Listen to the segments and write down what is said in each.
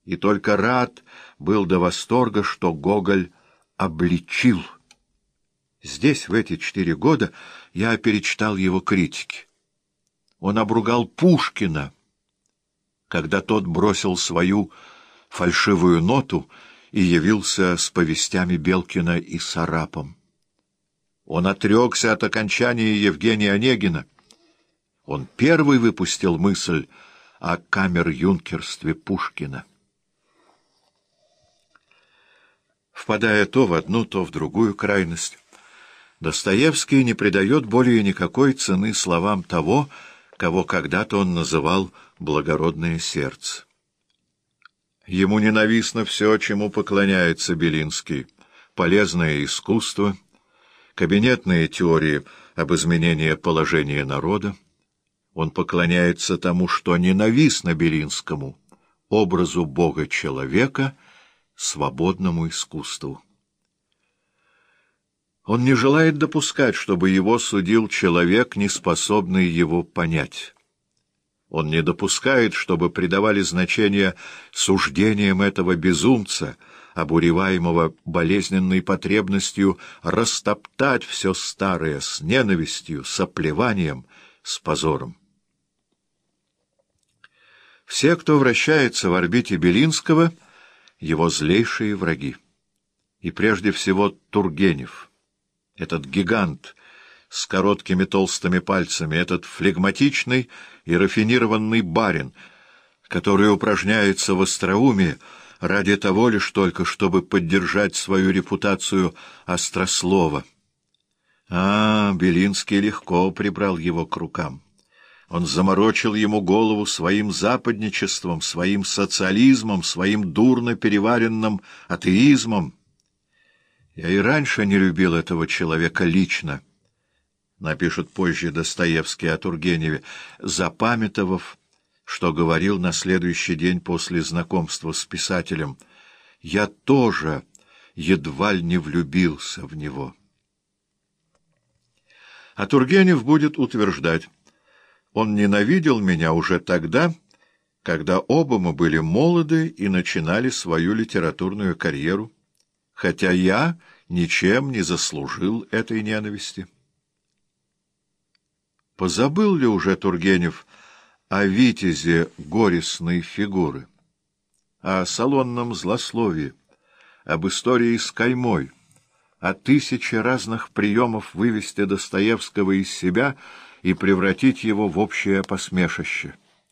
и только рад был до восторга, что Гоголь обличил. Здесь, в эти 4 года, я перечитал его критики. Он обругал Пушкина, когда тот бросил свою фальшивую ноту и явился с повестями Белкина и Сарапом. Он отрекся от окончания Евгения Онегина. Он первый выпустил мысль о камер-юнкерстве Пушкина. Впадая то в одну, то в другую крайность, Достоевский не придает более никакой цены словам того, кого когда-то он называл «благородное сердце». Ему ненавистно все, чему поклоняется Белинский: полезное искусство, кабинетные теории об изменении положения народа. Он поклоняется тому, что ненавистно Белинскому: образу Бога-человека, свободному искусству. Он не желает допускать, чтобы его судил человек, не способный его понять. Он не допускает, чтобы придавали значение суждениям этого безумца, обуреваемого болезненной потребностью растоптать все старое с ненавистью, с оплеванием, с позором. Все, кто вращается в орбите Белинского, — его злейшие враги. И прежде всего Тургенев, этот гигант с короткими толстыми пальцами, этот флегматичный и рафинированный барин, который упражняется в остроумии ради того лишь только, чтобы поддержать свою репутацию острослова. Белинский легко прибрал его к рукам. Он заморочил ему голову своим западничеством, своим социализмом, своим дурно переваренным атеизмом. Я и раньше не любил этого человека лично, напишет позже Достоевский о Тургеневе, запамятовав, что говорил на следующий день после знакомства с писателем: «Я тоже едва ли не влюбился в него». А Тургенев будет утверждать: «Он ненавидел меня уже тогда, когда оба мы были молоды и начинали свою литературную карьеру, хотя я ничем не заслужил этой ненависти». Позабыл ли уже Тургенев о витязе горестной фигуры, о салонном злословии, об истории с каймой, о 1000 разных приемов вывести Достоевского из себя и превратить его в общее посмешище?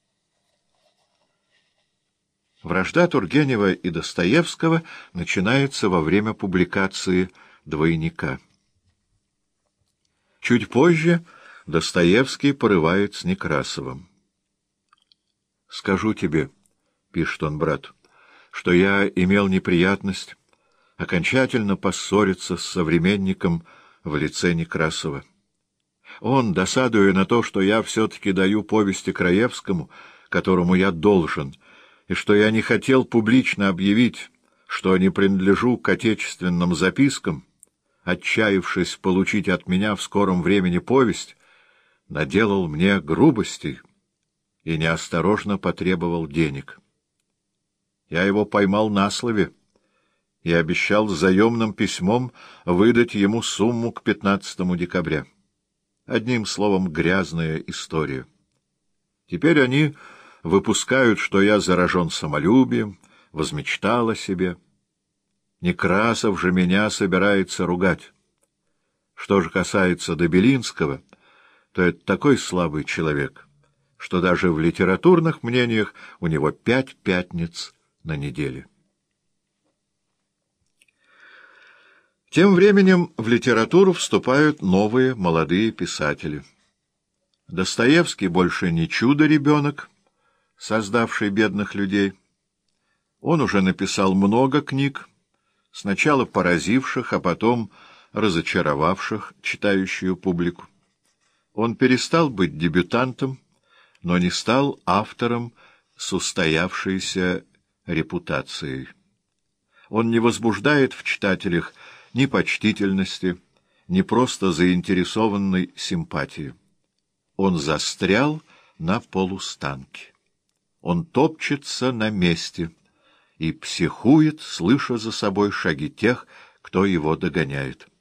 Вражда Тургенева и Достоевского начинается во время публикации «Двойника». Чуть позже Достоевский порывает с Некрасовым. «Скажу тебе, — пишет он брату, — что я имел неприятность окончательно поссориться с современником в лице Некрасова. Он, досадуя на то, что я все-таки даю повести Краевскому, которому я должен, и что я не хотел публично объявить, что не принадлежу к отечественным запискам, отчаявшись получить от меня в скором времени повесть, наделал мне грубостей и неосторожно потребовал денег. Я его поймал на слове и обещал заемным письмом выдать ему сумму к 15 декабря. Одним словом, грязная история. Теперь они выпускают, что я заражен самолюбием, возмечтал о себе. Некрасов же меня собирается ругать. Что же касается до Белинского, то это такой слабый человек, что даже в литературных мнениях у него 5 пятниц на неделе. Тем временем в литературу вступают новые молодые писатели. Достоевский больше не чудо-ребенок, создавший бедных людей. Он уже написал много книг, сначала поразивших, а потом разочаровавших читающую публику. Он перестал быть дебютантом, но не стал автором с устоявшейся репутацией. Он не возбуждает в читателях ни почтительности, ни просто заинтересованной симпатии. Он застрял на полустанке. Он топчется на месте и психует, слыша за собой шаги тех, кто его догоняет.